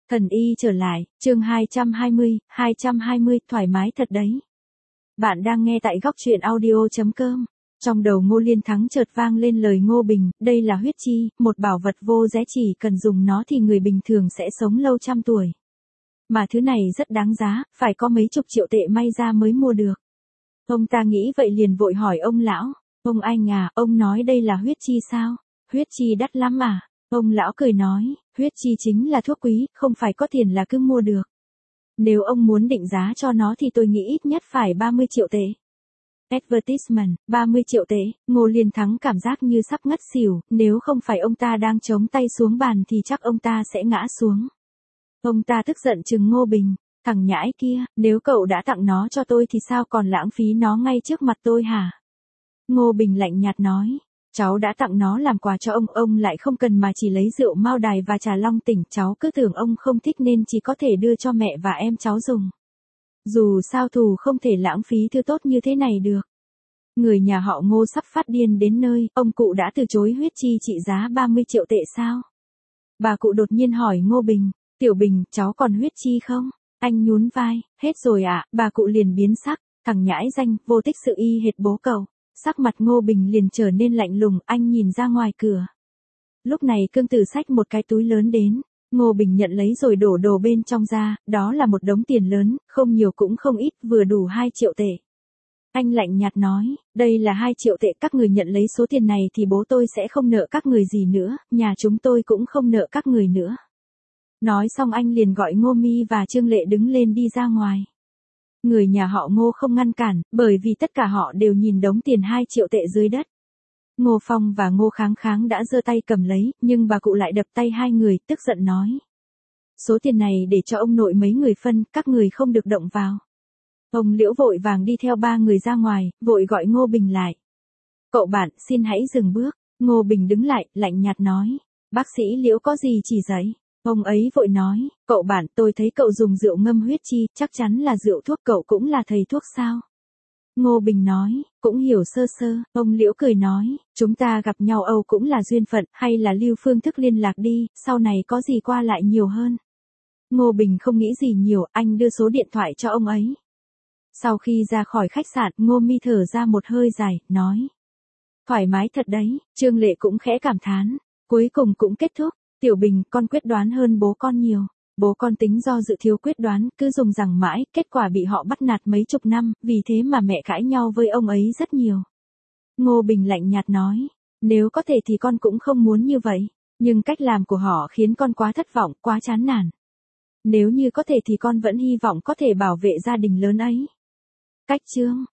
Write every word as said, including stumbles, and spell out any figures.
Thần y trở lại, chương hai trăm hai mươi, hai trăm hai mươi, thoải mái thật đấy. Bạn đang nghe tại góc truyện audio chấm com. Trong đầu Ngô Liên Thắng chợt vang lên lời Ngô Bình, đây là huyết chi, một bảo vật vô giá, chỉ cần dùng nó thì người bình thường sẽ sống lâu trăm tuổi. Mà thứ này rất đáng giá, phải có mấy chục triệu tệ may ra mới mua được. Ông ta nghĩ vậy liền vội hỏi ông lão, ông anh à, ông nói đây là huyết chi sao? Huyết chi đắt lắm à? Ông lão cười nói, huyết chi chính là thuốc quý, không phải có tiền là cứ mua được. Nếu ông muốn định giá cho nó thì tôi nghĩ ít nhất phải ba mươi triệu tệ. Advertisement, ba mươi triệu tệ, Ngô Liên Thắng cảm giác như sắp ngất xỉu, nếu không phải ông ta đang chống tay xuống bàn thì chắc ông ta sẽ ngã xuống. Ông ta tức giận trừng Ngô Bình, thằng nhãi kia, nếu cậu đã tặng nó cho tôi thì sao còn lãng phí nó ngay trước mặt tôi hả? Ngô Bình lạnh nhạt nói, cháu đã tặng nó làm quà cho ông, ông lại không cần mà chỉ lấy rượu Mao Đài và trà Long Tỉnh, cháu cứ tưởng ông không thích nên chỉ có thể đưa cho mẹ và em cháu dùng. Dù sao thù không thể lãng phí thứ tốt như thế này được. Người nhà họ Ngô sắp phát điên đến nơi, ông cụ đã từ chối huyết chi trị giá ba mươi triệu tệ sao? Bà cụ đột nhiên hỏi Ngô Bình, Tiểu Bình, cháu còn huyết chi không? Anh nhún vai, hết rồi ạ, à? Bà cụ liền biến sắc, thằng nhãi danh, vô tích sự y hệt bố cậu. Sắc mặt Ngô Bình liền trở nên lạnh lùng, anh nhìn ra ngoài cửa. Lúc này Cương Tử xách một cái túi lớn đến, Ngô Bình nhận lấy rồi đổ đồ bên trong ra, đó là một đống tiền lớn, không nhiều cũng không ít, vừa đủ hai triệu tệ. Anh lạnh nhạt nói, đây là hai triệu tệ, các người nhận lấy số tiền này thì bố tôi sẽ không nợ các người gì nữa, nhà chúng tôi cũng không nợ các người nữa. Nói xong anh liền gọi Ngô Mi và Trương Lệ đứng lên đi ra ngoài. Người nhà họ Ngô không ngăn cản, bởi vì tất cả họ đều nhìn đống tiền hai triệu tệ dưới đất. Ngô Phong và Ngô Kháng Kháng đã giơ tay cầm lấy, nhưng bà cụ lại đập tay hai người, tức giận nói. Số tiền này để cho ông nội mấy người phân, các người không được động vào. Ông Liễu vội vàng đi theo ba người ra ngoài, vội gọi Ngô Bình lại. Cậu bạn, xin hãy dừng bước. Ngô Bình đứng lại, lạnh nhạt nói. Bác sĩ Liễu có gì chỉ dạy? Ông ấy vội nói, cậu bạn, tôi thấy cậu dùng rượu ngâm huyết chi, chắc chắn là rượu thuốc, cậu cũng là thầy thuốc sao? Ngô Bình nói, cũng hiểu sơ sơ. Ông Liễu cười nói, chúng ta gặp nhau Âu cũng là duyên phận, hay là lưu phương thức liên lạc đi, sau này có gì qua lại nhiều hơn. Ngô Bình không nghĩ gì nhiều, anh đưa số điện thoại cho ông ấy. Sau khi ra khỏi khách sạn, Ngô Mi thở ra một hơi dài, nói. Thoải mái thật đấy, Trương Lệ cũng khẽ cảm thán, cuối cùng cũng kết thúc. Tiểu Bình, con quyết đoán hơn bố con nhiều. Bố con tính do dự thiếu quyết đoán, cứ dùng rằng mãi, kết quả bị họ bắt nạt mấy chục năm, vì thế mà mẹ cãi nhau với ông ấy rất nhiều. Ngô Bình lạnh nhạt nói, nếu có thể thì con cũng không muốn như vậy, nhưng cách làm của họ khiến con quá thất vọng, quá chán nản. Nếu như có thể thì con vẫn hy vọng có thể bảo vệ gia đình lớn ấy. Cách chương